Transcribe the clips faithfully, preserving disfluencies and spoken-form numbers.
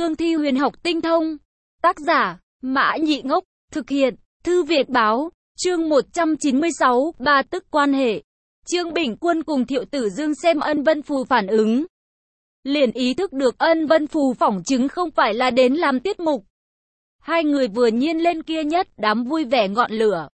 Dương thi huyền học tinh thông. Tác giả, Mã Nhị Ngốc, thực hiện, Thư Việt Báo, chương một trăm chín mươi sáu, ba tức quan hệ. Trương Bình Quân cùng Thiệu Tử Dương xem Ân Vân Phù phản ứng. Liền ý thức được Ân Vân Phù phỏng chứng không phải là đến làm tiết mục. Hai người vừa nhiên lên kia nhất đám vui vẻ ngọn lửa.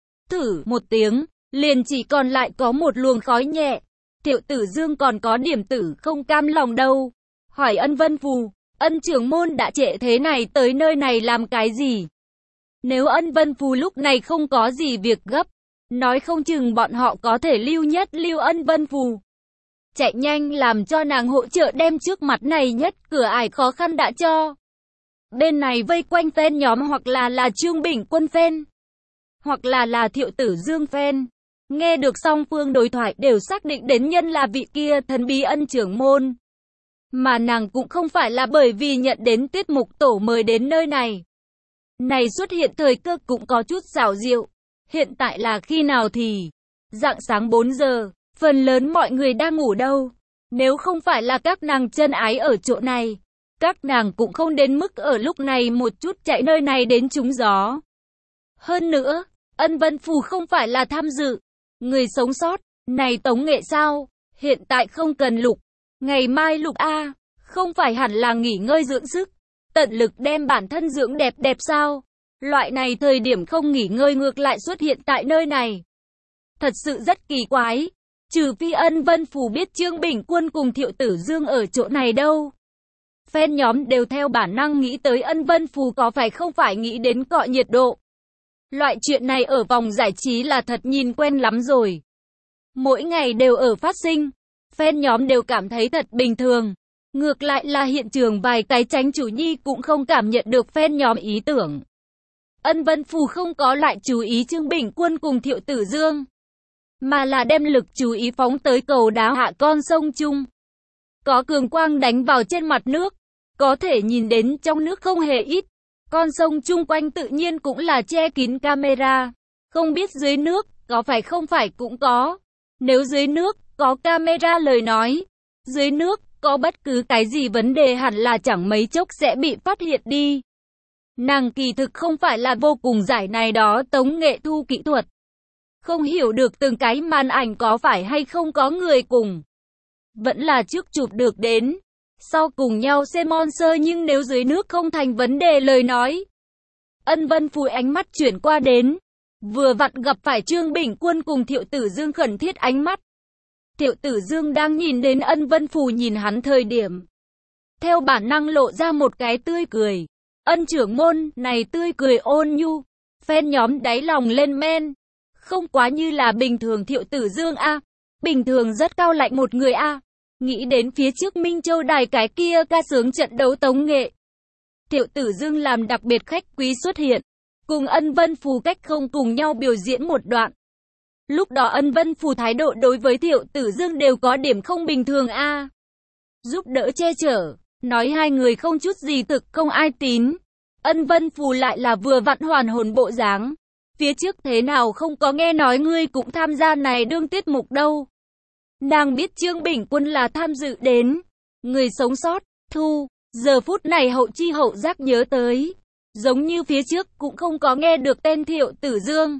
Thử một tiếng, liền chỉ còn lại có một luồng khói nhẹ. Thiệu Tử Dương còn có điểm tử không cam lòng đâu. Hỏi Ân Vân Phù, Ân trưởng môn đã trễ thế này tới nơi này làm cái gì? Nếu Ân Vân Phù lúc này không có gì việc gấp, nói không chừng bọn họ có thể lưu nhất lưu Ân Vân Phù. Chạy nhanh làm cho nàng hỗ trợ đem trước mặt này nhất cửa ải khó khăn đã cho. Bên này vây quanh fan nhóm hoặc là là Trương Bình Quân fan, hoặc là là Thiệu Tử Dương fan. Nghe được song phương đối thoại đều xác định đến nhân là vị kia thần bí Ân trưởng môn. Mà nàng cũng không phải là bởi vì nhận đến tiết mục tổ mời đến nơi này. Này xuất hiện thời cơ cũng có chút xảo diệu. Hiện tại là khi nào thì? Rạng sáng bốn giờ, phần lớn mọi người đang ngủ đâu. Nếu không phải là các nàng chân ái ở chỗ này, các nàng cũng không đến mức ở lúc này một chút chạy nơi này đến trúng gió. Hơn nữa, Ân Vân Phù không phải là tham dự. Người sống sót, này tống nghệ sao? Hiện tại không cần lục. Ngày mai lục A, không phải hẳn là nghỉ ngơi dưỡng sức. Tận lực đem bản thân dưỡng đẹp đẹp sao? Loại này thời điểm không nghỉ ngơi ngược lại xuất hiện tại nơi này. Thật sự rất kỳ quái. Trừ phi Ân Vân Phù biết Trương Bình Quân cùng Thiệu Tử Dương ở chỗ này đâu. Fan nhóm đều theo bản năng nghĩ tới Ân Vân Phù có phải không phải nghĩ đến cọ nhiệt độ. Loại chuyện này ở vòng giải trí là thật nhìn quen lắm rồi. Mỗi ngày đều ở phát sinh. Fan nhóm đều cảm thấy thật bình thường. Ngược lại là hiện trường vài cái tránh chủ nhi cũng không cảm nhận được fan nhóm ý tưởng. Ân Vân Phù không có lại chú ý Trương Bình Quân cùng Thiệu Tử Dương, mà là đem lực chú ý phóng tới cầu đá hạ con sông chung. Có cường quang đánh vào trên mặt nước, có thể nhìn đến trong nước không hề ít. Con sông chung quanh tự nhiên cũng là che kín camera. Không biết dưới nước, có phải không phải cũng có. Nếu dưới nước, có camera lời nói, dưới nước, có bất cứ cái gì vấn đề hẳn là chẳng mấy chốc sẽ bị phát hiện đi. Nàng kỳ thực không phải là vô cùng giải này đó tống nghệ thu kỹ thuật. Không hiểu được từng cái màn ảnh có phải hay không có người cùng. Vẫn là trước chụp được đến. Sau cùng nhau xem monster nhưng nếu dưới nước không thành vấn đề lời nói. Ân Vân Phù ánh mắt chuyển qua đến. Vừa vặn gặp phải Trương Bình Quân cùng Thiệu Tử Dương khẩn thiết ánh mắt. Thiệu Tử Dương đang nhìn đến Ân Vân Phù nhìn hắn thời điểm. Theo bản năng lộ ra một cái tươi cười. Ân trưởng môn này tươi cười ôn nhu. Fan nhóm đáy lòng lên men. Không quá như là bình thường Thiệu Tử Dương a. Bình thường rất cao lạnh một người a. Nghĩ đến phía trước Minh Châu đài cái kia ca sướng trận đấu tống nghệ. Thiệu Tử Dương làm đặc biệt khách quý xuất hiện. Cùng Ân Vân Phù cách không cùng nhau biểu diễn một đoạn. Lúc đó Ân Vân Phù thái độ đối với Thiệu Tử Dương đều có điểm không bình thường a. Giúp đỡ che chở, nói hai người không chút gì thực không ai tín. Ân Vân Phù lại là vừa vặn hoàn hồn bộ dáng. Phía trước thế nào không có nghe nói ngươi cũng tham gia này đương tiết mục đâu. Nàng biết Trương Bình Quân là tham dự đến. Người sống sót, thu, giờ phút này hậu chi hậu giác nhớ tới. Giống như phía trước cũng không có nghe được tên Thiệu Tử Dương.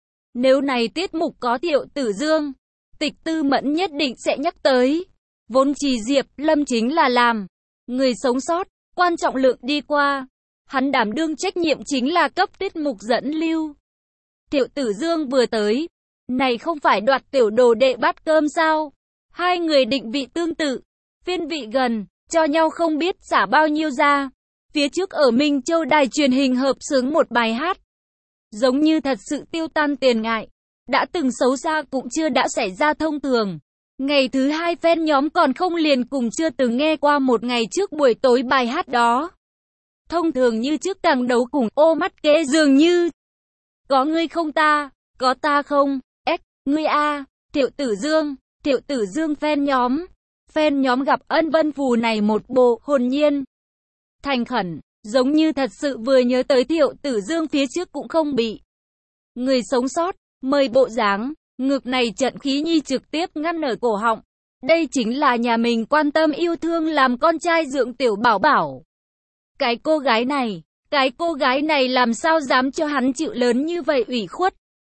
Nếu này tiết mục có Thiệu Tử Dương, Tịch Tư Mẫn nhất định sẽ nhắc tới. Vốn chỉ Diệp Lâm chính là làm người sống sót, quan trọng lượng đi qua. Hắn đảm đương trách nhiệm chính là cấp tiết mục dẫn lưu. Thiệu Tử Dương vừa tới, này không phải đoạt tiểu đồ đệ bát cơm sao? Hai người định vị tương tự, phiên vị gần, cho nhau không biết xả bao nhiêu ra. Phía trước ở Minh Châu đài truyền hình hợp xướng một bài hát. Giống như thật sự tiêu tan tiền ngại. Đã từng xấu xa cũng chưa đã xảy ra thông thường. Ngày thứ hai fan nhóm còn không liền cùng chưa từng nghe qua một ngày trước buổi tối bài hát đó. Thông thường như trước càng đấu cùng ô mắt kế dường như. Có ngươi không ta, có ta không, ếch, ngươi a, Thiệu Tử Dương, Thiệu Tử Dương fan nhóm. Fan nhóm gặp Ân Vân Phù này một bộ hồn nhiên, thành khẩn, giống như thật sự vừa nhớ tới Thiệu Tử Dương phía trước cũng không bị người sống sót, mời bộ dáng, ngực này trận khí nhi trực tiếp ngăn ở cổ họng. Đây chính là nhà mình quan tâm yêu thương làm con trai dưỡng tiểu bảo bảo. Cái cô gái này, cái cô gái này làm sao dám cho hắn chịu lớn như vậy ủy khuất.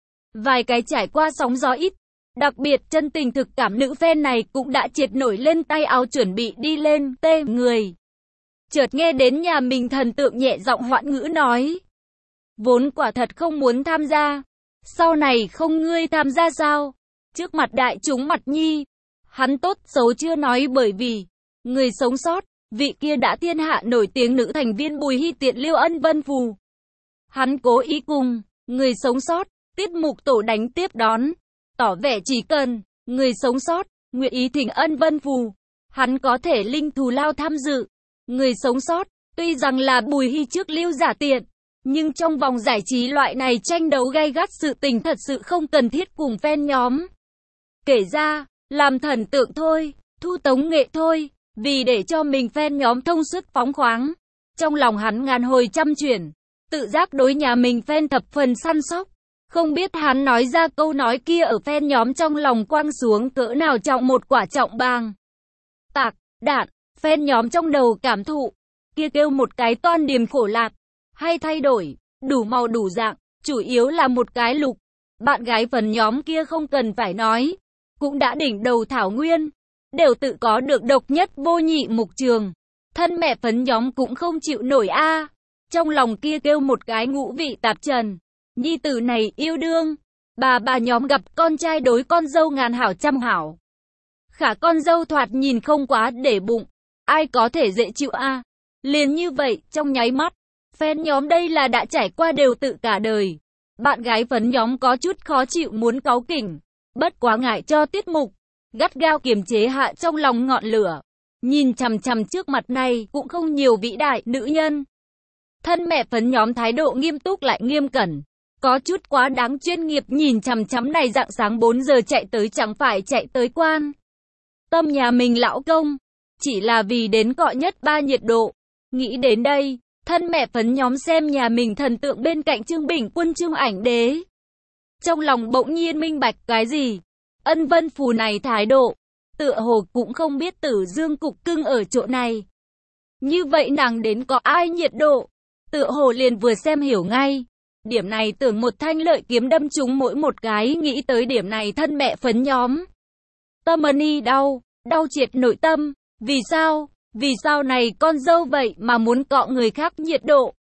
Vài cái trải qua sóng gió ít, đặc biệt chân tình thực cảm nữ fan này cũng đã triệt nổi lên tay áo chuẩn bị đi lên tê người. Chợt nghe đến nhà mình thần tượng nhẹ giọng hoãn ngữ nói. Vốn quả thật không muốn tham gia. Sau này không ngươi tham gia sao? Trước mặt đại chúng mặt nhi. Hắn tốt xấu chưa nói bởi vì người sống sót, vị kia đã thiên hạ nổi tiếng nữ thành viên Bùi Hy Tiện Liêu Ân Vân Phù. Hắn cố ý cùng người sống sót, tiết mục tổ đánh tiếp đón. Tỏ vẻ chỉ cần người sống sót, nguyện ý thỉnh Ân Vân Phù. Hắn có thể linh thù lao tham dự. Người sống sót, tuy rằng là Bùi Hy trước Liêu giả tiện. Nhưng trong vòng giải trí loại này tranh đấu gay gắt sự tình thật sự không cần thiết cùng fan nhóm. Kể ra, làm thần tượng thôi, thu tống nghệ thôi, vì để cho mình fan nhóm thông suốt phóng khoáng. Trong lòng hắn ngàn hồi trăm chuyển, tự giác đối nhà mình fan thập phần săn sóc. Không biết hắn nói ra câu nói kia ở fan nhóm trong lòng quăng xuống cỡ nào trọng một quả trọng bàng. Tạc, đạn, fan nhóm trong đầu cảm thụ, kia kêu một cái toan điềm khổ lạc. Hay thay đổi, đủ màu đủ dạng, chủ yếu là một cái lục. Bạn gái phần nhóm kia không cần phải nói, cũng đã đỉnh đầu thảo nguyên, đều tự có được độc nhất vô nhị mục trường. Thân mẹ phấn nhóm cũng không chịu nổi a. Trong lòng kia kêu một cái ngũ vị tạp trần. Nhi tử này yêu đương, bà bà nhóm gặp con trai đối con dâu ngàn hảo trăm hảo. Khả con dâu thoạt nhìn không quá để bụng, ai có thể dễ chịu a. Liền như vậy, trong nháy mắt. Fan nhóm đây là đã trải qua đều tự cả đời. Bạn gái phấn nhóm có chút khó chịu muốn cáu kỉnh. Bất quá ngại cho tiết mục. Gắt gao kiềm chế hạ trong lòng ngọn lửa. Nhìn chằm chằm trước mặt này cũng không nhiều vĩ đại nữ nhân. Thân mẹ phấn nhóm thái độ nghiêm túc lại nghiêm cẩn. Có chút quá đáng chuyên nghiệp nhìn chằm chằm này rạng sáng bốn giờ chạy tới chẳng phải chạy tới quan. Tâm nhà mình lão công. Chỉ là vì đến cọ nhất ba nhiệt độ. Nghĩ đến đây. Thân mẹ phấn nhóm xem nhà mình thần tượng bên cạnh Trương Bình Quân Trương Ảnh Đế. Trong lòng bỗng nhiên minh bạch cái gì? Ân Vân Phù này thái độ, tựa hồ cũng không biết Tử Dương cục cưng ở chỗ này. Như vậy nàng đến có ai nhiệt độ? Tựa hồ liền vừa xem hiểu ngay. Điểm này tưởng một thanh lợi kiếm đâm trúng mỗi một cái, nghĩ tới điểm này thân mẹ phấn nhóm. Tâm ân đau, đau triệt nội tâm. Vì sao? Vì sao này con dâu vậy mà muốn cọ người khác nhiệt độ?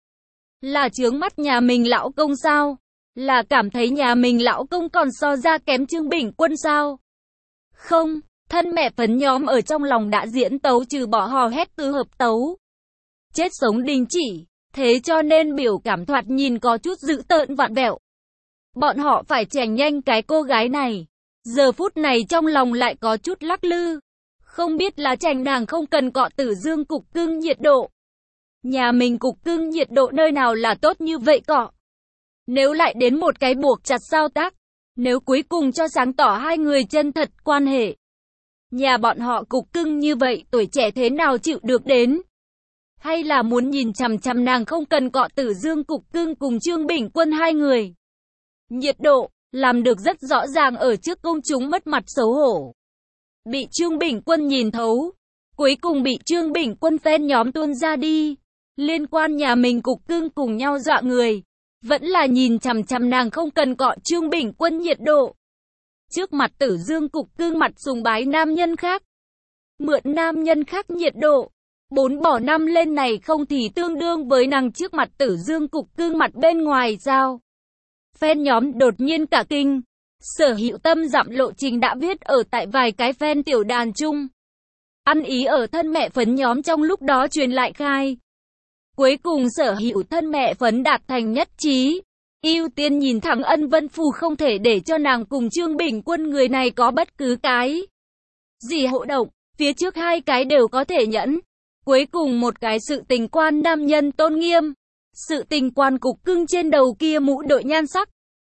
Là chướng mắt nhà mình lão công sao? Là cảm thấy nhà mình lão công còn so ra kém Trương Bình Quân sao? Không, thân mẹ phấn nhóm ở trong lòng đã diễn tấu trừ bỏ hò hét từ hợp tấu. Chết sống đình chỉ, thế cho nên biểu cảm thoạt nhìn có chút dữ tợn vặn vẹo. Bọn họ phải chèn nhanh cái cô gái này. Giờ phút này trong lòng lại có chút lắc lư. Không biết là chành nàng không cần cọ Tử Dương cục cưng nhiệt độ. Nhà mình cục cưng nhiệt độ nơi nào là tốt như vậy cọ. Nếu lại đến một cái buộc chặt sao tác. Nếu cuối cùng cho sáng tỏ hai người chân thật quan hệ. Nhà bọn họ cục cưng như vậy tuổi trẻ thế nào chịu được đến. Hay là muốn nhìn chằm chằm nàng không cần cọ Tử Dương cục cưng cùng Trương Bình Quân hai người. Nhiệt độ, làm được rất rõ ràng ở trước công chúng mất mặt xấu hổ. Bị Trương Bình Quân nhìn thấu. Cuối cùng bị Trương Bình Quân fan nhóm tuôn ra đi. Liên quan nhà mình cục cưng cùng nhau dọa người. Vẫn là nhìn chằm chằm nàng không cần cọ Trương Bình Quân nhiệt độ. Trước mặt Tử Dương cục cưng mặt sùng bái nam nhân khác. Mượn nam nhân khác nhiệt độ. Bốn bỏ năm lên này không thì tương đương với nàng trước mặt Tử Dương cục cưng mặt bên ngoài sao. Fan nhóm đột nhiên cả kinh. Sở Hữu Tâm dặm lộ trình đã viết ở tại vài cái fan tiểu đàn chung. Ăn ý ở thân mẹ phấn nhóm trong lúc đó truyền lại khai. Cuối cùng Sở Hữu thân mẹ phấn đạt thành nhất trí. Ưu tiên nhìn thẳng Ân Vân Phù không thể để cho nàng cùng Trương Bình Quân người này có bất cứ cái gì hỗ động. Phía trước hai cái đều có thể nhẫn. Cuối cùng một cái sự tình quan nam nhân tôn nghiêm. Sự tình quan cục cưng trên đầu kia mũ đội nhan sắc.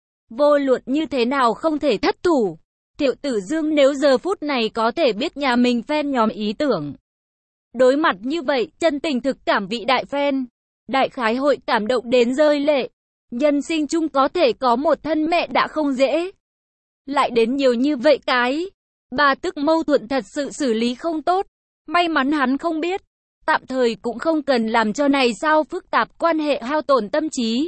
Vô luận như thế nào không thể thất thủ. Tiểu Tử Dương nếu giờ phút này có thể biết nhà mình fan nhóm ý tưởng. Đối mặt như vậy, chân tình thực cảm vị đại fan. Đại khái hội cảm động đến rơi lệ. Nhân sinh chung có thể có một thân mẹ đã không dễ. Lại đến nhiều như vậy cái. Bà tức mâu thuẫn thật sự xử lý không tốt. May mắn hắn không biết. Tạm thời cũng không cần làm cho này sao phức tạp quan hệ hao tổn tâm trí.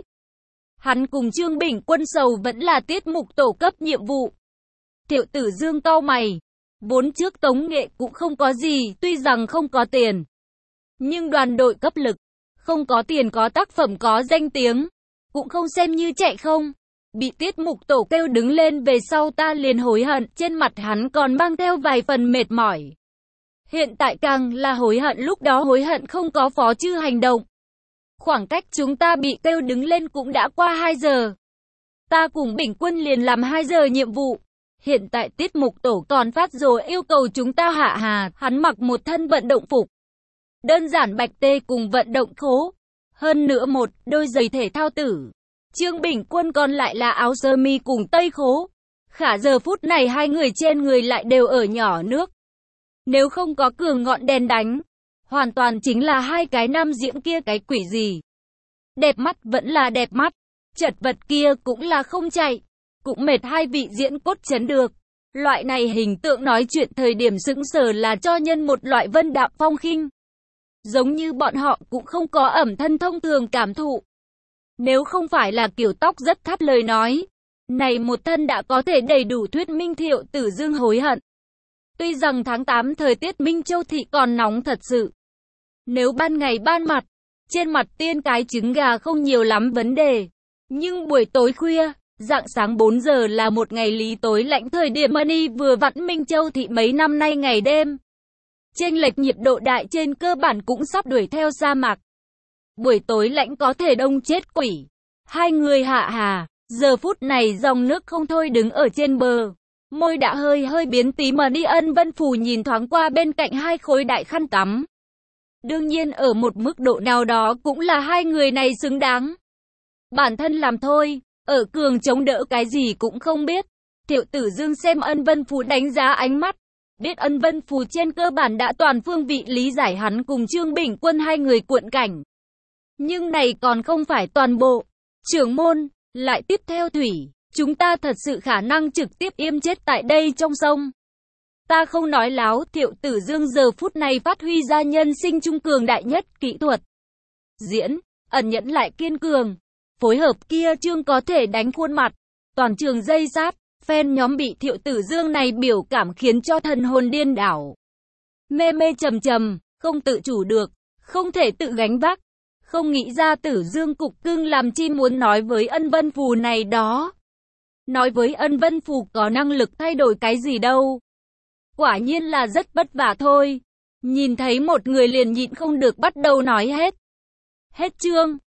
Hắn cùng Trương Bình Quân sầu vẫn là tiết mục tổ cấp nhiệm vụ. Thiệu Tử Dương cau mày. Vốn trước Tống Nghệ cũng không có gì, tuy rằng không có tiền. Nhưng đoàn đội cấp lực, không có tiền có tác phẩm có danh tiếng, cũng không xem như chạy không. Bị tiết mục tổ kêu đứng lên về sau ta liền hối hận, trên mặt hắn còn mang theo vài phần mệt mỏi. Hiện tại càng là hối hận, lúc đó hối hận không có phó chư hành động. Khoảng cách chúng ta bị kêu đứng lên cũng đã qua hai giờ. Ta cùng Bình Quân liền làm hai giờ nhiệm vụ. Hiện tại tiết mục tổ còn phát rồi yêu cầu chúng ta hạ hà, hắn mặc một thân vận động phục. Đơn giản bạch tê cùng vận động khố. Hơn nữa một đôi giày thể thao tử. Trương Bình Quân còn lại là áo sơ mi cùng tây khố. Khả giờ phút này hai người trên người lại đều ở nhỏ nước. Nếu không có cường ngọn đèn đánh, hoàn toàn chính là hai cái nam diễm kia cái quỷ gì. Đẹp mắt vẫn là đẹp mắt, chật vật kia cũng là không chạy, cũng mệt hai vị diễn cốt chấn được. Loại này hình tượng nói chuyện thời điểm sững sờ là cho nhân một loại vân đạm phong khinh. Giống như bọn họ cũng không có ẩm thân thông thường cảm thụ. Nếu không phải là kiểu tóc rất thắt lời nói, này một thân đã có thể đầy đủ thuyết minh Thiệu Tử Dương hối hận. Tuy rằng tháng tám thời tiết Minh Châu thị còn nóng thật sự. Nếu ban ngày ban mặt, trên mặt tiên cái trứng gà không nhiều lắm vấn đề. Nhưng buổi tối khuya, rạng sáng bốn giờ là một ngày lý tối lạnh, thời điểm Money vừa vặn Minh Châu thị mấy năm nay ngày đêm. Chênh lệch nhiệt độ đại trên cơ bản cũng sắp đuổi theo sa mạc. Buổi tối lạnh có thể đông chết quỷ. Hai người hạ hà, giờ phút này dòng nước không thôi đứng ở trên bờ. Môi đã hơi hơi biến tím mà đi. Ân Vân Phù nhìn thoáng qua bên cạnh hai khối đại khăn tắm. Đương nhiên ở một mức độ nào đó cũng là hai người này xứng đáng. Bản thân làm thôi, ở cường chống đỡ cái gì cũng không biết. Thiệu Tử Dương xem Ân Vân Phù đánh giá ánh mắt. Biết Ân Vân Phù trên cơ bản đã toàn phương vị lý giải hắn cùng Trương Bình Quân hai người cuộn cảnh. Nhưng này còn không phải toàn bộ. Trưởng môn, lại tiếp theo thủy. Chúng ta thật sự khả năng trực tiếp yêm chết tại đây trong sông. Ta không nói láo, Thiệu Tử Dương giờ phút này phát huy ra nhân sinh trung cường đại nhất kỹ thuật. Diễn, ẩn nhẫn lại kiên cường. Phối hợp kia Trương có thể đánh khuôn mặt. Toàn trường dây sát, fan nhóm bị Thiệu Tử Dương này biểu cảm khiến cho thần hồn điên đảo. Mê mê trầm trầm, không tự chủ được, không thể tự gánh vác. Không nghĩ ra Tử Dương cục cưng làm chi muốn nói với Ân Vân Phù này đó. Nói với Ân Vân Phù có năng lực thay đổi cái gì đâu. Quả nhiên là rất vất vả thôi. Nhìn thấy một người liền nhịn không được bắt đầu nói hết. Hết chương.